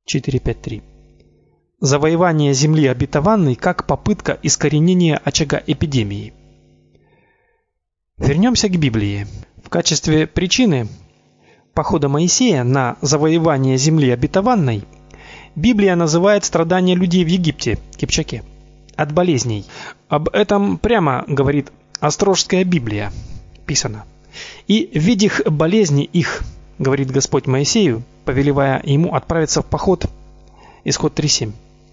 4.5.3. Завоевание земли обетованной как попытка искоренения очага эпидемии. Вернемся к Библии. В качестве причины похода Моисея на завоевание земли обетованной Библия называет страдания людей в Египте, Кипчаке, от болезней. Об этом прямо говорит Острожская Библия, писано. И видях болезни их, говорит Господь Моисею, повелевая ему отправиться в поход. Исход 3:7.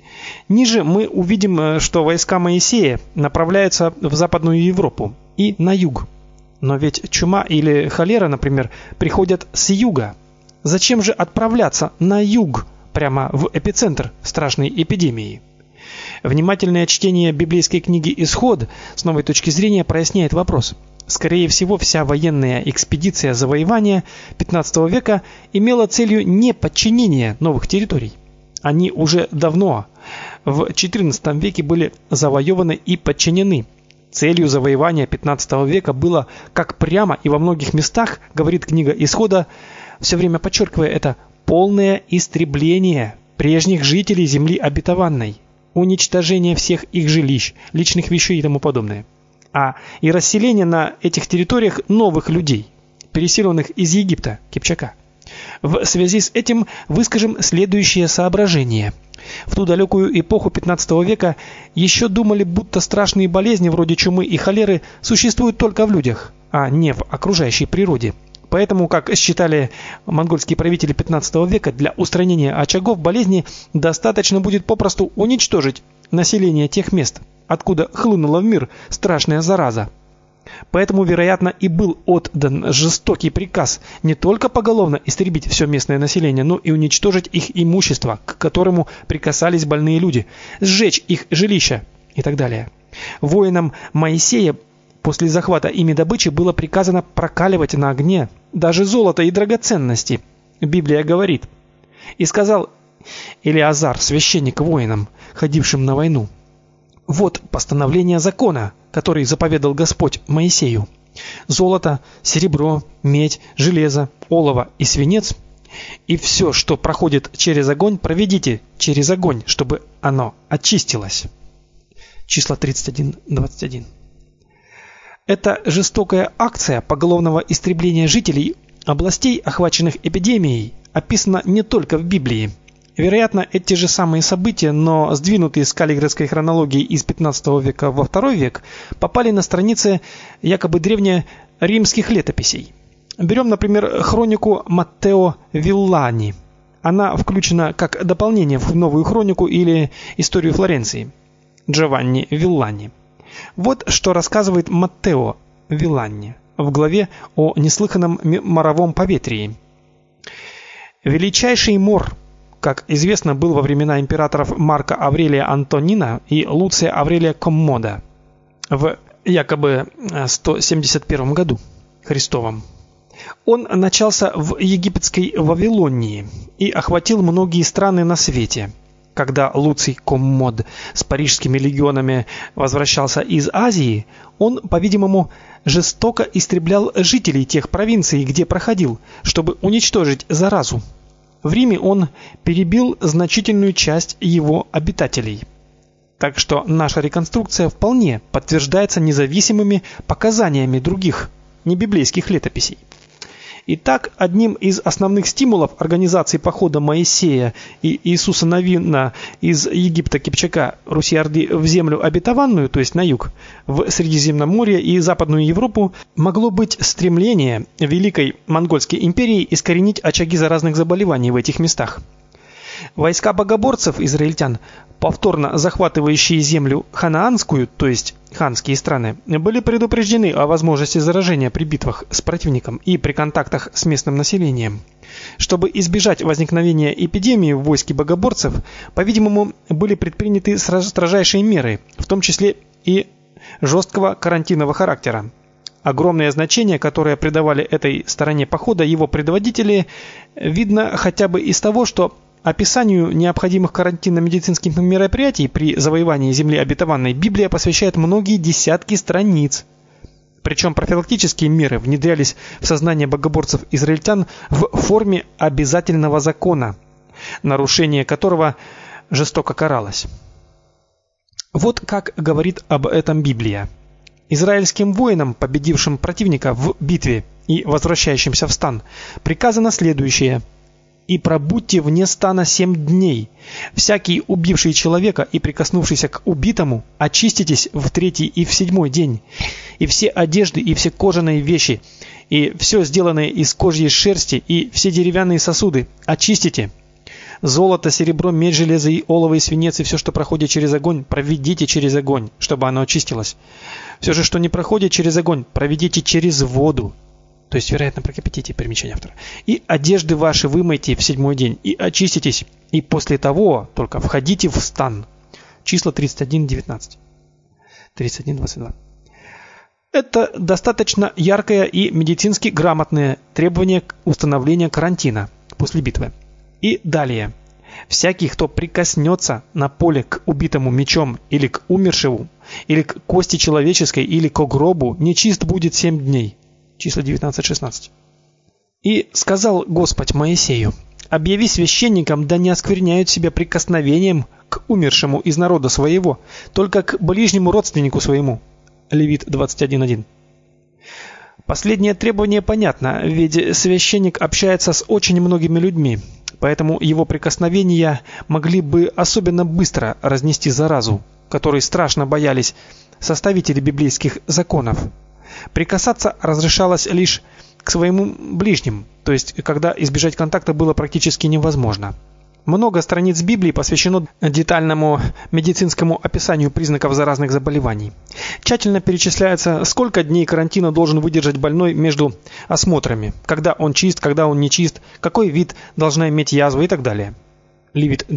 Ниже мы увидим, что войска Моисея направляются в Западную Европу и на юг. Но ведь чума или холера, например, приходят с юга. Зачем же отправляться на юг, прямо в эпицентр страшной эпидемии? Внимательное чтение библейской книги Исход с новой точки зрения проясняет вопрос. Скорее всего, вся военная экспедиция завоевания XV века имела целью не подчинение новых территорий. Они уже давно, в XIV веке, были завоеваны и подчинены. Целью завоевания XV века было, как прямо и во многих местах, говорит книга Исхода, все время подчеркивая это, полное истребление прежних жителей земли обетованной, уничтожение всех их жилищ, личных вещей и тому подобное. И расселение на этих территориях новых людей, переселенных из Египта, Кипчака. В связи с этим выскажем следующее соображение. В ту далекую эпоху XV века еще думали, будто страшные болезни вроде чумы и холеры существуют только в людях, а не в окружающей природе. Поэтому, как считали монгольские правители XV века, для устранения очагов болезни достаточно будет попросту уничтожить население тех мест, откуда хлынула в мир страшная зараза. Поэтому, вероятно, и был отдан жестокий приказ не только поголовно истребить все местное население, но и уничтожить их имущество, к которому прикасались больные люди, сжечь их жилища и так далее. Воинам Моисея после захвата ими добычи было приказано прокаливать на огне даже золото и драгоценности. Библия говорит: «И сказал Элиазар, священник, воинам, ходившим на войну: вот постановление закона, который заповедал Господь Моисею. Золото, серебро, медь, железо, олово и свинец, и все, что проходит через огонь, проведите через огонь, чтобы оно очистилось». Числа 31-21. Эта жестокая акция поголовного истребления жителей областей, охваченных эпидемией, описана не только в Библии. Вероятно, эти же самые события, но сдвинутые с каллиграфской хронологии из XV века во II век, попали на страницы якобы древнеримских летописей. Берем, например, хронику Маттео Виллани. Она включена как дополнение в новую хронику или историю Флоренции. Джованни Виллани. Вот что рассказывает Маттео Виллани в главе о неслыханном моровом поветрии. Величайший мор, как известно, был во времена императоров Марка Аврелия Антонина и Луция Аврелия Коммода в якобы 171 году Христовом. Он начался в египетской Вавилонии и охватил многие страны на свете. Когда Луций Коммод с парижскими легионами возвращался из Азии, он, по-видимому, жестоко истреблял жителей тех провинций, где проходил, чтобы уничтожить заразу. В Риме он перебил значительную часть его обитателей. Так что наша реконструкция вполне подтверждается независимыми показаниями других небиблейских летописей. Итак, одним из основных стимулов организации похода Моисея и Иисуса Навина из Египта, Кипчака, Руси-Орды в землю обетованную, то есть на юг, в Средиземноморье и Западную Европу, могло быть стремление Великой Монгольской империи искоренить очаги заразных заболеваний в этих местах. Войска богоборцев израильтян, повторно захватывающие землю ханаанскую, то есть ханские страны, были предупреждены о возможности заражения при битвах с противником и при контактах с местным населением. Чтобы избежать возникновения эпидемии в войске богоборцев, по-видимому, были предприняты строжайшие меры, в том числе и жесткого карантинного характера. Огромное значение, которое придавали этой стороне похода его предводители, видно хотя бы из того, что описанию необходимых карантинно-медицинских мероприятий при завоевании земли обетованной Библия посвящает многие десятки страниц. Причем профилактические меры внедрялись в сознание богоборцев израильтян в форме обязательного закона. нарушение которого жестоко каралось. Вот как говорит об этом Библия. Израильским воинам, победившим противника в битве и возвращающимся в стан, приказано следующее: «И пробудьте вне стана 7 дней. Всякий, убивший человека и прикоснувшийся к убитому, очиститесь в 3-й и в 7-й день. И все одежды, и все кожаные вещи, и все сделанное из кожьей шерсти, и все деревянные сосуды очистите. Золото, серебро, медь, железо и олово, и свинец, и все, что проходит через огонь, проведите через огонь, чтобы оно очистилось. Все же, что не проходит через огонь, проведите через воду». То есть, вероятно, прокипятите, примечание автора. «И одежды ваши вымойте в 7-й день, и очиститесь, и после того только входите в стан». Числа 31:19. 31:22. Это достаточно яркое и медицински грамотное требование к установлению карантина после битвы. И далее. «Всякий, кто прикоснется на поле к убитому мечом или к умершему, или к кости человеческой, или к гробу, нечист будет 7 дней». Числа 19:16. «И сказал Господь Моисею: объяви священникам, да не оскверняют себя прикосновением к умершему из народа своего, только к ближнему родственнику своему». Левит 21:1. Последнее требование понятно, ведь священник общается с очень многими людьми, поэтому его прикосновения могли бы особенно быстро разнести заразу, которой страшно боялись составители библейских законов. Прикасаться разрешалось лишь к своим ближним, то есть когда избежать контакта было практически невозможно. Много страниц Библии посвящено детальному медицинскому описанию признаков заразных заболеваний. Тщательно перечисляется, сколько дней карантина должен выдержать больной между осмотрами, когда он чист, когда он не чист, какой вид должна иметь язва и так далее. Левит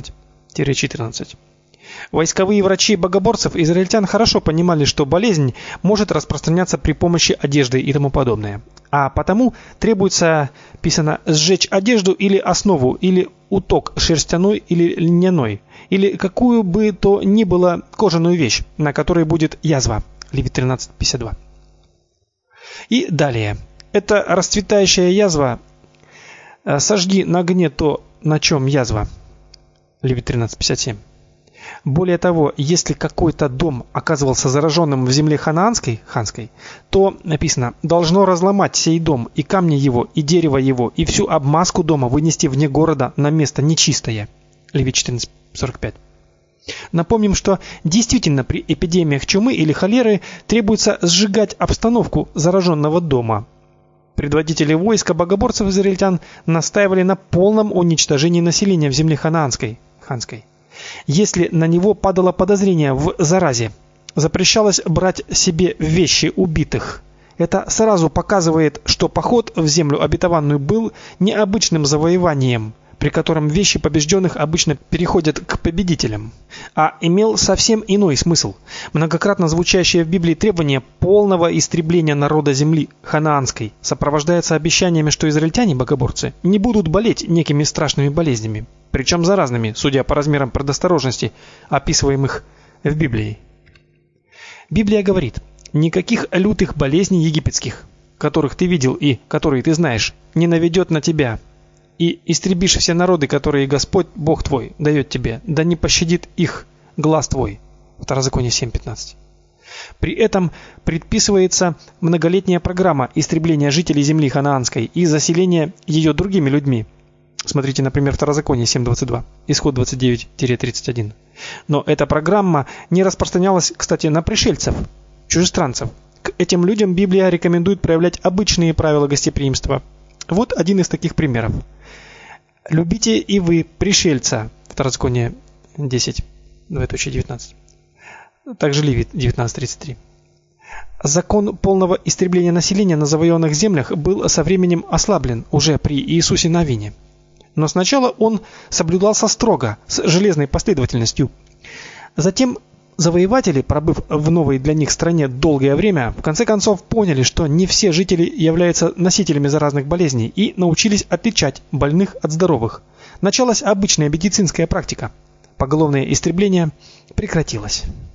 12-14. Войсковые врачи богоборцев израильтян хорошо понимали, что болезнь может распространяться при помощи одежды и тому подобное. А потому требуется, писано, сжечь одежду или основу, или уток шерстяной или льняной, или какую бы то ни было кожаную вещь, на которой будет язва. Левит 13:52. И далее. Это расцветающая язва. Сожги на огне то, на чем язва. Левит 13:57. Более того, если какой-то дом оказывался зараженным в земле ханаанской, то, написано, должно разломать сей дом, и камни его, и дерево его, и всю обмазку дома вынести вне города на место нечистое. Левит 14:45. Напомним, что действительно при эпидемиях чумы или холеры требуется сжигать обстановку зараженного дома. Предводители войска богоборцев израильтян настаивали на полном уничтожении населения в земле ханаанской. Если на него падало подозрение в заразе, запрещалось брать себе вещи убитых. Это сразу показывает, что поход в землю обетованную был необычным завоеванием, при котором вещи побежденных обычно переходят к победителям, а имел совсем иной смысл. Многократно звучащее в Библии требование полного истребления народа земли ханаанской сопровождается обещаниями, что израильтяне-богоборцы не будут болеть некими страшными болезнями, причем заразными, судя по размерам предосторожности, описываемых в Библии. Библия говорит: никаких лютых болезней египетских, которых ты видел и которые ты знаешь, не наведет на тебя, и истребишь все народы, которые Господь Бог твой дает тебе, да не пощадит их глаз твой. Второзаконие 7:15. При этом предписывается многолетняя программа истребления жителей земли ханаанской и заселения ее другими людьми. Смотрите, например, Второзаконие 7:22, Исход 29-31. Но эта программа не распространялась, кстати, на пришельцев, чужестранцев. К этим людям Библия рекомендует проявлять обычные правила гостеприимства. Вот один из таких примеров. Любите и вы пришельца. Второзаконие 10:19. Также Левит 19:33. Закон полного истребления населения на завоеванных землях был со временем ослаблен уже при Иисусе Навине. Но сначала он соблюдался строго, с железной последовательностью. Затем завоеватели, пробыв в новой для них стране долгое время, в конце концов поняли, что не все жители являются носителями заразных болезней и научились отличать больных от здоровых. Началась обычная медицинская практика. Поголовное истребление прекратилось.